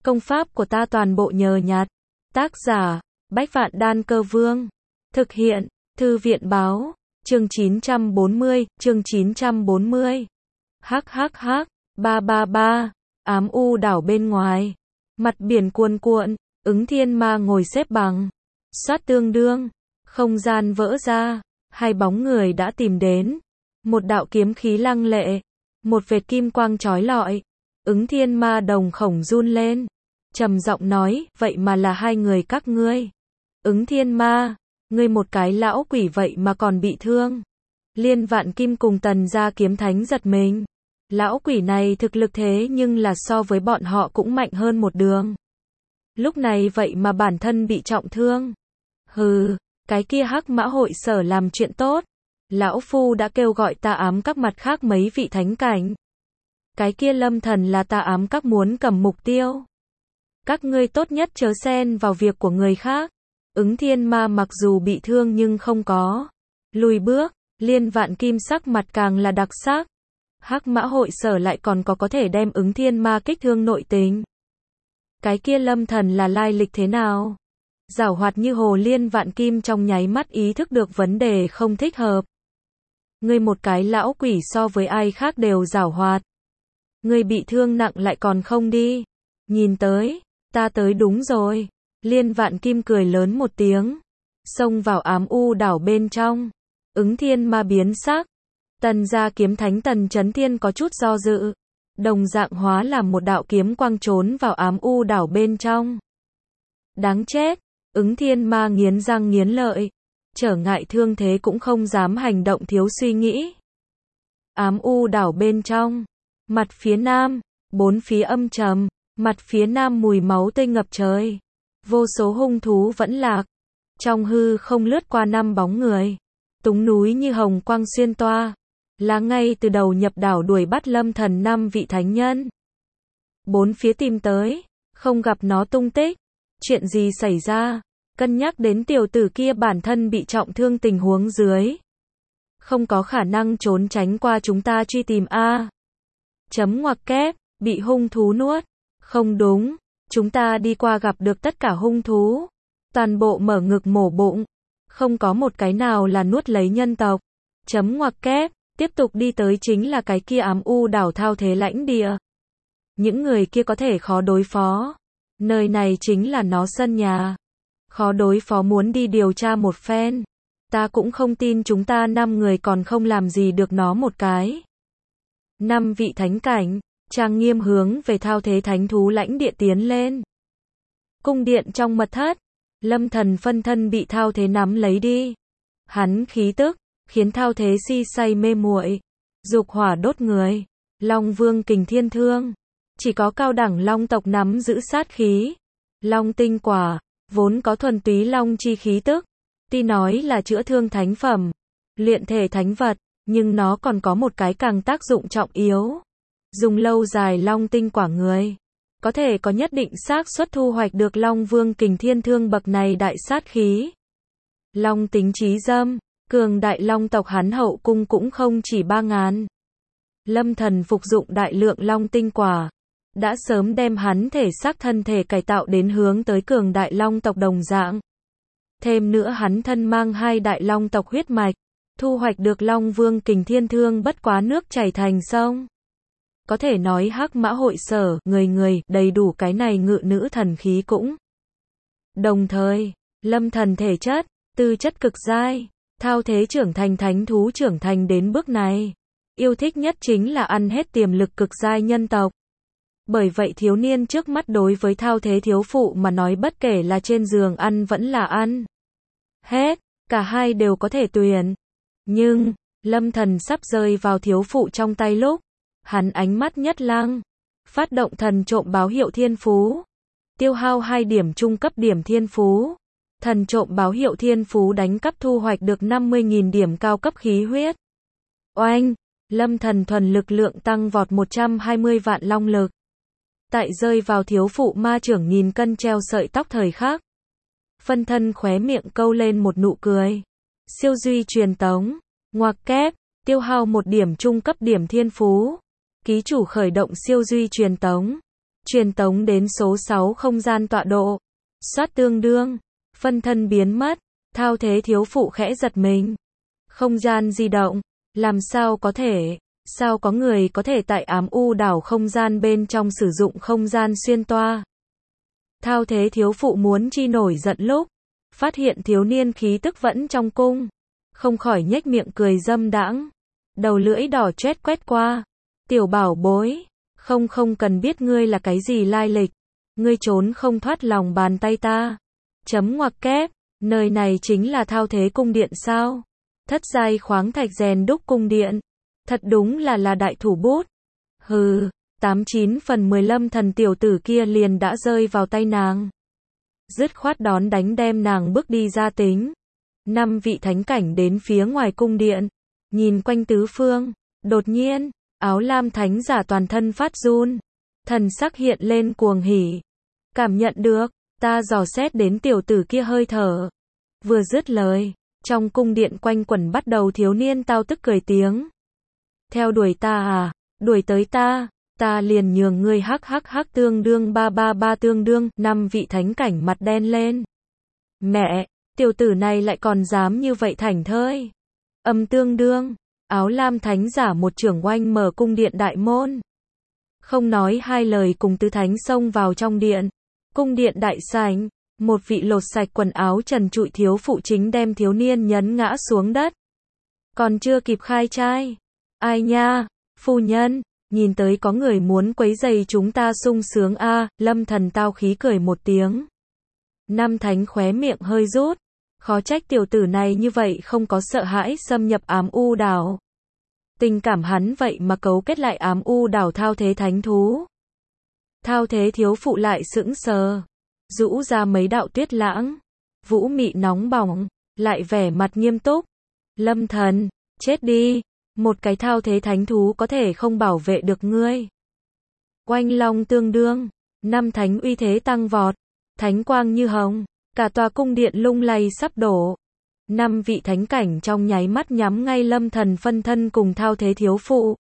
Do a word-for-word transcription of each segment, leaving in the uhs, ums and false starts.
Công pháp của ta toàn bộ nhờ nhặt. Tác giả, Bách Vạn Đan Cơ Vương. Thực hiện, Thư viện Báo. Chương chín trăm bốn mươi, chương chín trăm bốn mươi. Hắc hắc hắc, ba ba ba, ám u đảo bên ngoài. Mặt biển cuồn cuộn, Ứng Thiên Ma ngồi xếp bằng. Xoát tương đương, không gian vỡ ra, hai bóng người đã tìm đến. Một đạo kiếm khí lăng lệ, một vệt kim quang chói lọi. Ứng Thiên Ma đồng khổng run lên, trầm giọng nói, vậy mà là hai người các ngươi. Ứng Thiên Ma, ngươi một cái lão quỷ vậy mà còn bị thương. Liên Vạn Kim cùng Tần gia kiếm thánh giật mình. Lão quỷ này thực lực thế nhưng là so với bọn họ cũng mạnh hơn một đường. Lúc này vậy mà bản thân bị trọng thương. Hừ, cái kia Hắc Mã hội sở làm chuyện tốt. Lão Phu đã kêu gọi ta ám các mặt khác mấy vị thánh cảnh. Cái kia Lâm Thần là ta ám các muốn cầm mục tiêu. Các ngươi tốt nhất chớ xen vào việc của người khác. Ứng Thiên Ma mặc dù bị thương nhưng không có lùi bước. Liên Vạn Kim sắc mặt càng là đặc sắc. Hắc Mã hội sở lại còn có có thể đem Ứng Thiên Ma kích thương nội tình. Cái kia Lâm Thần là lai lịch thế nào? Giảo hoạt như hồ. Liên Vạn Kim trong nháy mắt ý thức được vấn đề không thích hợp. Ngươi một cái lão quỷ so với ai khác đều giảo hoạt. Ngươi bị thương nặng lại còn không đi. Nhìn tới, ta tới đúng rồi. Liên Vạn Kim cười lớn một tiếng, xông vào ám u đảo bên trong. Ứng Thiên Ma biến sắc. Tần gia kiếm thánh Tần Chấn Thiên có chút do dự, đồng dạng hóa làm một đạo kiếm quang trốn vào ám u đảo bên trong. Đáng chết, Ứng Thiên Ma nghiến răng nghiến lợi, trở ngại thương thế cũng không dám hành động thiếu suy nghĩ. Ám u đảo bên trong, mặt phía nam, bốn phía âm trầm, mặt phía nam mùi máu tươi ngập trời. Vô số hung thú vẫn lạc. Trong hư không lướt qua năm bóng người. Túng núi như hồng quang xuyên toa. Là ngay từ đầu nhập đảo đuổi bắt Lâm Thần năm vị thánh nhân. Bốn phía tìm tới, không gặp nó tung tích. Chuyện gì xảy ra? Cân nhắc đến tiểu tử kia bản thân bị trọng thương tình huống dưới. Không có khả năng trốn tránh qua chúng ta truy tìm A. Chấm ngoặc kép, bị hung thú nuốt. Không đúng. Chúng ta đi qua gặp được tất cả hung thú. Toàn bộ mở ngực mổ bụng. Không có một cái nào là nuốt lấy nhân tộc. Chấm ngoặc kép. Tiếp tục đi tới chính là cái kia ám u đảo thao thế lãnh địa. Những người kia có thể khó đối phó. Nơi này chính là nó sân nhà. Khó đối phó muốn đi điều tra một phen. Ta cũng không tin chúng ta năm người còn không làm gì được nó một cái. Năm vị thánh cảnh. Trang nghiêm hướng về thao thế thánh thú lãnh địa tiến lên. Cung điện trong mật thất. Lâm Thần phân thân bị thao thế nắm lấy đi. Hắn khí tức, khiến thao thế si say mê muội. Dục hỏa đốt người. Long Vương Kình Thiên Thương. Chỉ có cao đẳng long tộc nắm giữ sát khí. Long tinh quả, vốn có thuần túy long chi khí tức. Tuy nói là chữa thương thánh phẩm, luyện thể thánh vật, nhưng nó còn có một cái càng tác dụng trọng yếu. Dùng lâu dài long tinh quả người, có thể có nhất định xác suất thu hoạch được Long Vương Kình Thiên Thương bậc này đại sát khí. Long tính trí dâm, cường đại long tộc hắn hậu cung cũng không chỉ ba ngàn. Lâm Thần phục dụng đại lượng long tinh quả, đã sớm đem hắn thể xác thân thể cải tạo đến hướng tới cường đại long tộc đồng dạng. Thêm nữa hắn thân mang hai đại long tộc huyết mạch, thu hoạch được Long Vương Kình Thiên Thương bất quá nước chảy thành sông. Có thể nói Hắc Mã hội sở, người người, đầy đủ cái này ngự nữ thần khí cũng. Đồng thời, Lâm Thần thể chất, tư chất cực giai, thao thế trưởng thành thánh thú trưởng thành đến bước này. Yêu thích nhất chính là ăn hết tiềm lực cực giai nhân tộc. Bởi vậy thiếu niên trước mắt đối với thao thế thiếu phụ mà nói bất kể là trên giường ăn vẫn là ăn hết, cả hai đều có thể tuyển. Nhưng, Lâm Thần sắp rơi vào thiếu phụ trong tay lúc, hắn ánh mắt nhất lăng, phát động thần trộm báo hiệu thiên phú, tiêu hao hai điểm trung cấp điểm thiên phú. Thần trộm báo hiệu thiên phú đánh cắp thu hoạch được năm mươi nghìn điểm cao cấp khí huyết. Oanh, Lâm Thần thuần lực lượng tăng vọt một trăm hai mươi vạn long lực. Tại rơi vào thiếu phụ ma trưởng nghìn cân treo sợi tóc thời khắc, phân thân khóe miệng câu lên một nụ cười. Siêu duy truyền tống, ngoặc kép, tiêu hao một điểm trung cấp điểm thiên phú. Ký chủ khởi động siêu duy truyền tống. truyền tống đến số sáu không gian tọa độ. Soát tương đương, phân thân biến mất, thao thế thiếu phụ khẽ giật mình. Không gian di động, làm sao có thể, sao có người có thể tại ám u đảo không gian bên trong sử dụng không gian xuyên toa. Thao thế thiếu phụ muốn chi nổi giận lúc, phát hiện thiếu niên khí tức vẫn trong cung, không khỏi nhếch miệng cười dâm đãng, đầu lưỡi đỏ chét quét qua. Tiểu bảo bối, không không cần biết ngươi là cái gì lai lịch, ngươi trốn không thoát lòng bàn tay ta. Chấm ngoặc kép, nơi này chính là thao thế cung điện sao? Thất giai khoáng thạch rèn đúc cung điện, thật đúng là là đại thủ bút. Hừ, tám chín phần mười Lâm Thần tiểu tử kia liền đã rơi vào tay nàng. Dứt khoát đón đánh đem nàng bước đi ra tính. Năm vị thánh cảnh đến phía ngoài cung điện, nhìn quanh tứ phương, đột nhiên, áo lam thánh giả toàn thân phát run, thần sắc hiện lên cuồng hỉ. Cảm nhận được, ta dò xét đến tiểu tử kia hơi thở. Vừa dứt lời, trong cung điện quanh quẩn bắt đầu thiếu niên tao tức cười tiếng. Theo đuổi ta à, đuổi tới ta, ta liền nhường ngươi hắc hắc hắc tương đương ba ba ba tương đương. Năm vị thánh cảnh mặt đen lên. Mẹ, tiểu tử này lại còn dám như vậy thảnh thơi. Âm tương đương, áo lam thánh giả một trưởng oanh mở cung điện đại môn. Không nói hai lời cùng tứ thánh xông vào trong điện. Cung điện đại sảnh, một vị lột sạch quần áo trần trụi thiếu phụ chính đem thiếu niên nhấn ngã xuống đất. Còn chưa kịp khai trai. Ai nha, phu nhân, nhìn tới có người muốn quấy rầy chúng ta sung sướng a. À, Lâm Thần tao khí cười một tiếng. Năm thánh khóe miệng hơi rút. Khó trách tiểu tử này như vậy không có sợ hãi xâm nhập ám u đảo. Tình cảm hắn vậy mà cấu kết lại ám u đảo thao thế thánh thú. Thao thế thiếu phụ lại sững sờ, rũ ra mấy đạo tuyết lãng, vũ mị nóng bỏng, lại vẻ mặt nghiêm túc. Lâm Thần, chết đi, một cái thao thế thánh thú có thể không bảo vệ được ngươi. Oanh long tương đương, năm thánh uy thế tăng vọt, thánh quang như hồng, cả tòa cung điện lung lay sắp đổ. Năm vị thánh cảnh trong nháy mắt nhắm ngay Lâm Thần phân thân cùng thao thế thiếu phụ.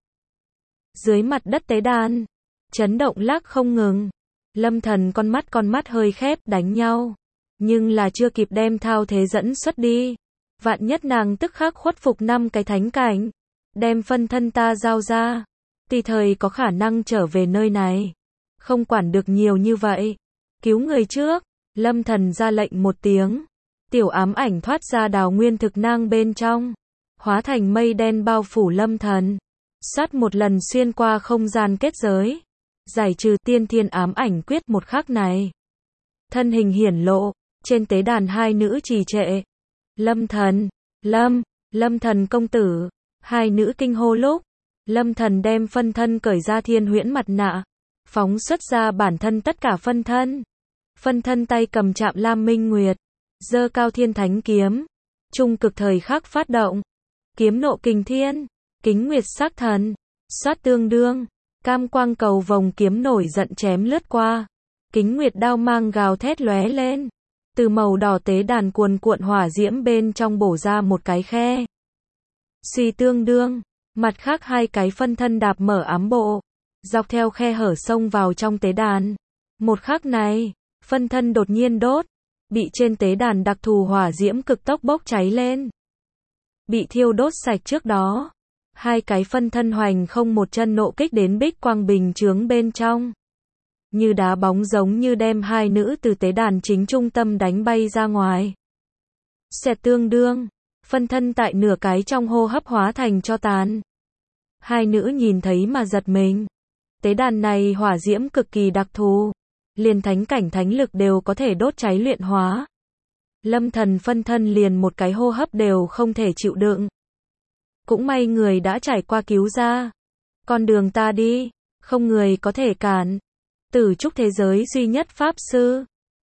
Dưới mặt đất tế đàn, chấn động lắc không ngừng. Lâm Thần con mắt con mắt hơi khép đánh nhau. Nhưng là chưa kịp đem thao thế dẫn xuất đi. Vạn nhất nàng tức khắc khuất phục năm cái thánh cảnh. Đem phân thân ta giao ra. Tùy thời có khả năng trở về nơi này. Không quản được nhiều như vậy. Cứu người trước. Lâm Thần ra lệnh một tiếng. Tiểu ám ảnh thoát ra đào nguyên thực nang bên trong. Hóa thành mây đen bao phủ Lâm Thần. Sát một lần xuyên qua không gian kết giới. Giải trừ tiên thiên ám ảnh quyết một khắc này. Thân hình hiển lộ, trên tế đàn hai nữ trì trệ. Lâm Thần, Lâm, Lâm Thần công tử, hai nữ kinh hô lúc. Lâm Thần đem phân thân cởi ra thiên huyễn mặt nạ, phóng xuất ra bản thân tất cả phân thân. Phân thân tay cầm chạm lam minh nguyệt, giơ cao thiên thánh kiếm, trung cực thời khắc phát động. Kiếm nộ kình thiên, kính nguyệt sắc thần, xoát tương đương. Cam quang cầu vòng kiếm nổi giận chém lướt qua. Kính nguyệt đao mang gào thét lóe lên. Từ màu đỏ tế đàn cuồn cuộn hỏa diễm bên trong bổ ra một cái khe. Suy tương đương. Mặt khác hai cái phân thân đạp mở ám bộ. Dọc theo khe hở xông vào trong tế đàn. Một khắc này, phân thân đột nhiên đốt. Bị trên tế đàn đặc thù hỏa diễm cực tốc bốc cháy lên. Bị thiêu đốt sạch trước đó. Hai cái phân thân hoành không một chân nộ kích đến bích quang bình chướng bên trong. Như đá bóng giống như đem hai nữ từ tế đàn chính trung tâm đánh bay ra ngoài. Xẹt tương đương, phân thân tại nửa cái trong hô hấp hóa thành tro tàn. Hai nữ nhìn thấy mà giật mình. Tế đàn này hỏa diễm cực kỳ đặc thù. Liền thánh cảnh thánh lực đều có thể đốt cháy luyện hóa. Lâm Thần phân thân liền một cái hô hấp đều không thể chịu đựng. Cũng may người đã trải qua cứu ra. Con đường ta đi, không người có thể cản. Tử trúc thế giới duy nhất pháp sư.